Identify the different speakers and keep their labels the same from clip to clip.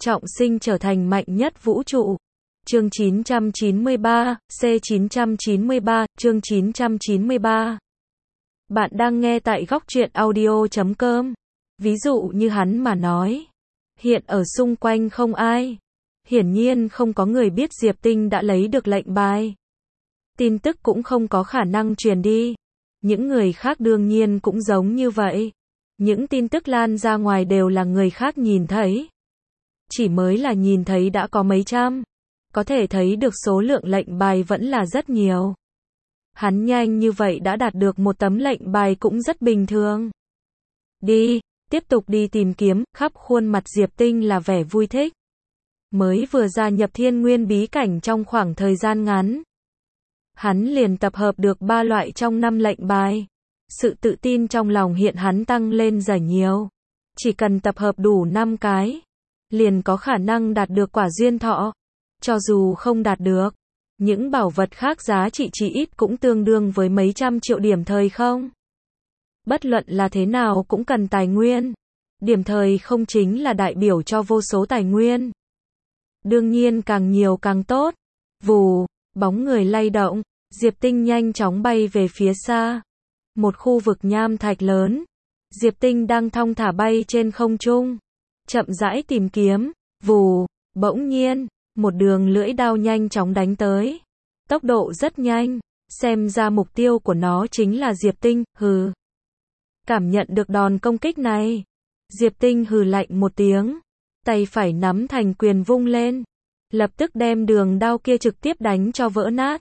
Speaker 1: trọng sinh trở thành mạnh nhất vũ trụ. Chương 993, C993, chương 993. Bạn đang nghe tại Góc Truyện Audio.com. Ví dụ như hắn mà nói, hiện ở xung quanh không ai. Hiển nhiên không có người biết Diệp Tinh đã lấy được lệnh bài. Tin tức cũng không có khả năng truyền đi. Những người khác đương nhiên cũng giống như vậy. Những tin tức lan ra ngoài đều là người khác nhìn thấy. Chỉ mới là nhìn thấy đã có mấy trăm. Có thể thấy được số lượng lệnh bài vẫn là rất nhiều. Hắn nhanh như vậy đã đạt được một tấm lệnh bài cũng rất bình thường. Đi, tiếp tục đi tìm kiếm, khắp khuôn mặt Diệp Tinh là vẻ vui thích. Mới vừa gia nhập Thiên Nguyên bí cảnh trong khoảng thời gian ngắn. Hắn liền tập hợp được 3 loại trong 5 lệnh bài. Sự tự tin trong lòng hiện hắn tăng lên rất nhiều. Chỉ cần tập hợp đủ 5 cái, liền có khả năng đạt được quả duyên thọ. Cho dù không đạt được, những bảo vật khác giá trị chỉ ít cũng tương đương với mấy trăm triệu điểm thời không. Bất luận là thế nào cũng cần tài nguyên. Điểm thời không chính là đại biểu cho vô số tài nguyên. Đương nhiên càng nhiều càng tốt. Vù, bóng người lay động, Diệp Tinh nhanh chóng bay về phía xa. Một khu vực nham thạch lớn. Diệp Tinh đang thong thả bay trên không trung. Chậm rãi tìm kiếm. Vù, bỗng nhiên, một đường lưỡi đao nhanh chóng đánh tới. Tốc độ rất nhanh. Xem ra mục tiêu của nó chính là Diệp Tinh, hừ. Cảm nhận được đòn công kích này. Diệp Tinh hừ lạnh một tiếng. Tay phải nắm thành quyền vung lên. Lập tức đem đường đao kia trực tiếp đánh cho vỡ nát.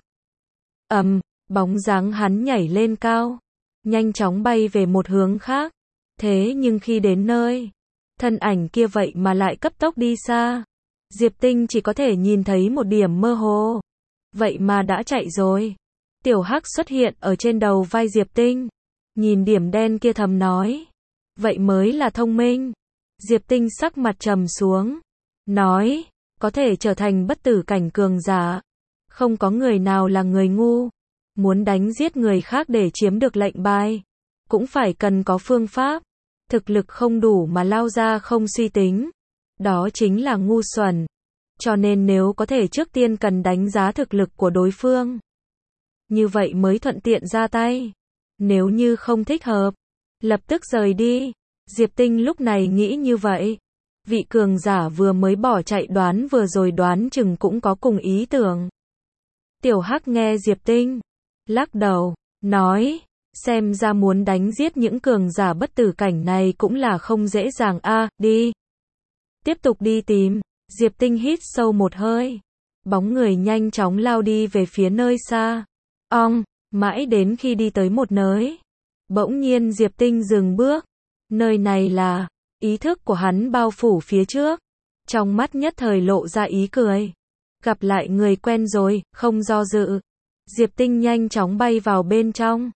Speaker 1: Bóng dáng hắn nhảy lên cao. Nhanh chóng bay về một hướng khác. Thế nhưng khi đến nơi, thân ảnh kia vậy mà lại cấp tốc đi xa. Diệp Tinh chỉ có thể nhìn thấy một điểm mơ hồ. Vậy mà đã chạy rồi. Tiểu Hắc xuất hiện ở trên đầu vai Diệp Tinh. Nhìn điểm đen kia thầm nói. Vậy mới là thông minh. Diệp Tinh sắc mặt trầm xuống. Nói, có thể trở thành bất tử cảnh cường giả. Không có người nào là người ngu. Muốn đánh giết người khác để chiếm được lệnh bài. Cũng phải cần có phương pháp. Thực lực không đủ mà lao ra không suy tính. Đó chính là ngu xuẩn. Cho nên nếu có thể trước tiên cần đánh giá thực lực của đối phương. Như vậy mới thuận tiện ra tay. Nếu như không thích hợp, lập tức rời đi. Diệp Tinh lúc này nghĩ như vậy. Vị cường giả vừa mới bỏ chạy đoán vừa rồi đoán chừng cũng có cùng ý tưởng. Tiểu Hắc nghe Diệp Tinh lắc đầu, nói, xem ra muốn đánh giết những cường giả bất tử cảnh này cũng là không dễ dàng a, đi. Tiếp tục đi tìm. Diệp Tinh hít sâu một hơi. Bóng người nhanh chóng lao đi về phía nơi xa. Mãi đến khi đi tới một nơi. Bỗng nhiên Diệp Tinh dừng bước. Nơi này là, ý thức của hắn bao phủ phía trước. Trong mắt nhất thời lộ ra ý cười. Gặp lại người quen rồi, không do dự. Diệp Tinh nhanh chóng bay vào bên trong.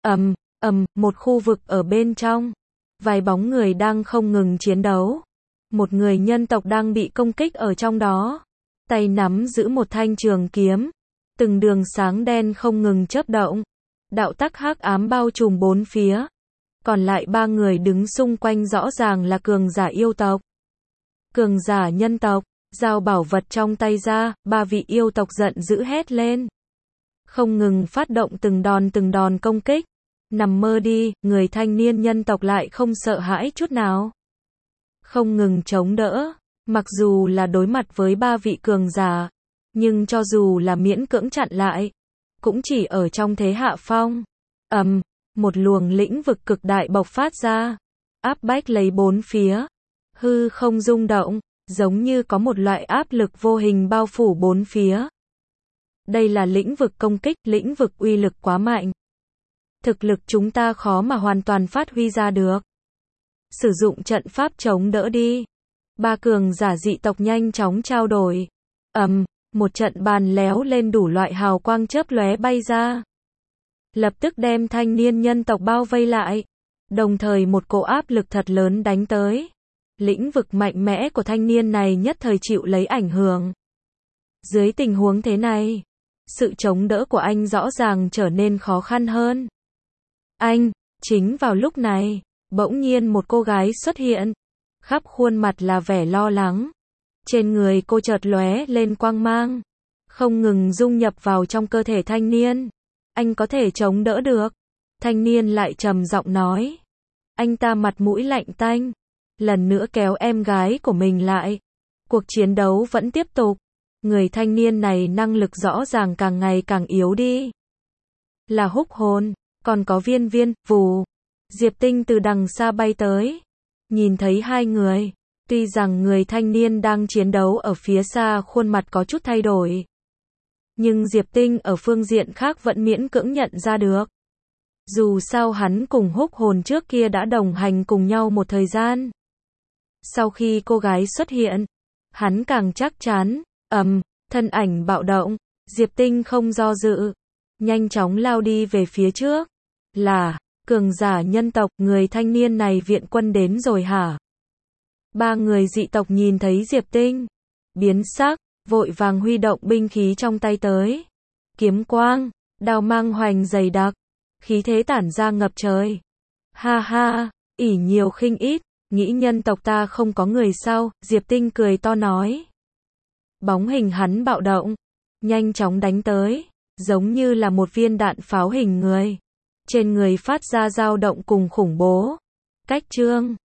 Speaker 1: Một khu vực ở bên trong. Vài bóng người đang không ngừng chiến đấu. Một người nhân tộc đang bị công kích ở trong đó. Tay nắm giữ một thanh trường kiếm. Từng đường sáng đen không ngừng chớp động. Đạo tắc hắc ám bao trùm bốn phía. Còn lại 3 người đứng xung quanh rõ ràng là cường giả yêu tộc. Cường giả nhân tộc, giao bảo vật trong tay ra, 3 vị yêu tộc giận dữ hét lên. Không ngừng phát động từng đòn công kích. Nằm mơ đi, người thanh niên nhân tộc lại không sợ hãi chút nào. Không ngừng chống đỡ, mặc dù là đối mặt với 3 vị cường giả, nhưng cho dù là miễn cưỡng chặn lại, cũng chỉ ở trong thế hạ phong. Một luồng lĩnh vực cực đại bộc phát ra, áp bách lấy bốn phía. Hư không rung động, giống như có một loại áp lực vô hình bao phủ bốn phía. Đây là lĩnh vực công kích, lĩnh vực uy lực quá mạnh. Thực lực chúng ta khó mà hoàn toàn phát huy ra được. Sử dụng trận pháp chống đỡ đi. 3 cường giả dị tộc nhanh chóng trao đổi. Một trận bàn léo lên đủ loại hào quang chớp lóe bay ra. Lập tức đem thanh niên nhân tộc bao vây lại. Đồng thời một cỗ áp lực thật lớn đánh tới. Lĩnh vực mạnh mẽ của thanh niên này nhất thời chịu lấy ảnh hưởng. Dưới tình huống thế này, sự chống đỡ của anh rõ ràng trở nên khó khăn hơn. Chính vào lúc này, bỗng nhiên một cô gái xuất hiện. Khắp khuôn mặt là vẻ lo lắng. Trên người cô chợt lóe lên quang mang, không ngừng dung nhập vào trong cơ thể thanh niên. Anh có thể chống đỡ được. Thanh niên lại trầm giọng nói. Anh ta mặt mũi lạnh tanh, lần nữa kéo em gái của mình lại. Cuộc chiến đấu vẫn tiếp tục. Người thanh niên này năng lực rõ ràng càng ngày càng yếu đi. Là húc hồn, còn có viên viên, vù. Diệp Tinh từ đằng xa bay tới. Nhìn thấy hai người. Tuy rằng người thanh niên đang chiến đấu ở phía xa khuôn mặt có chút thay đổi. Nhưng Diệp Tinh ở phương diện khác vẫn miễn cưỡng nhận ra được. Dù sao hắn cùng húc hồn trước kia đã đồng hành cùng nhau một thời gian. Sau khi cô gái xuất hiện, hắn càng chắc chắn. Thân ảnh bạo động, Diệp Tinh không do dự, nhanh chóng lao đi về phía trước. Là, cường giả nhân tộc, người thanh niên này viện quân đến rồi hả? Ba người dị tộc nhìn thấy Diệp Tinh, biến sắc, vội vàng huy động binh khí trong tay tới. Kiếm quang, đao mang hoành dày đặc, khí thế tản ra ngập trời. Ha ha, ỷ nhiều khinh ít, nghĩ nhân tộc ta không có người sao? Diệp Tinh cười to nói. Bóng hình hắn bạo động, nhanh chóng đánh tới, giống như là một viên đạn pháo hình người. Trên người phát ra dao động cùng khủng bố. Cách chương